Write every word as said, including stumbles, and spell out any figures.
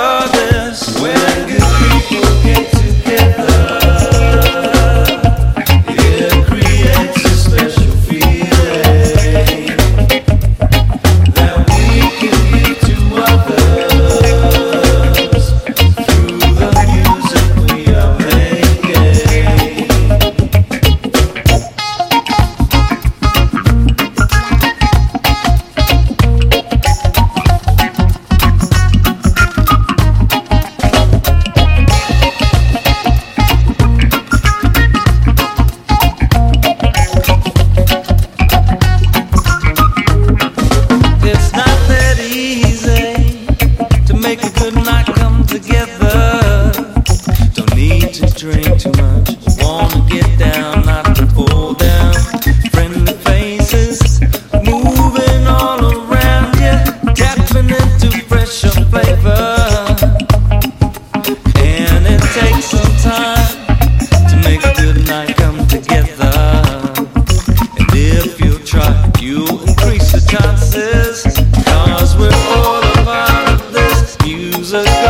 this. When good people get together, it creates a special feeling that we can give to others through the music we are make a good night come together. Don't need to drink too much. Wanna get down, not to fall down. Friendly faces moving all around you, tapping into fresher flavor. And it takes some time to make a good night come together. And if you try, you'll increase the chances, 'cause we're all about this music.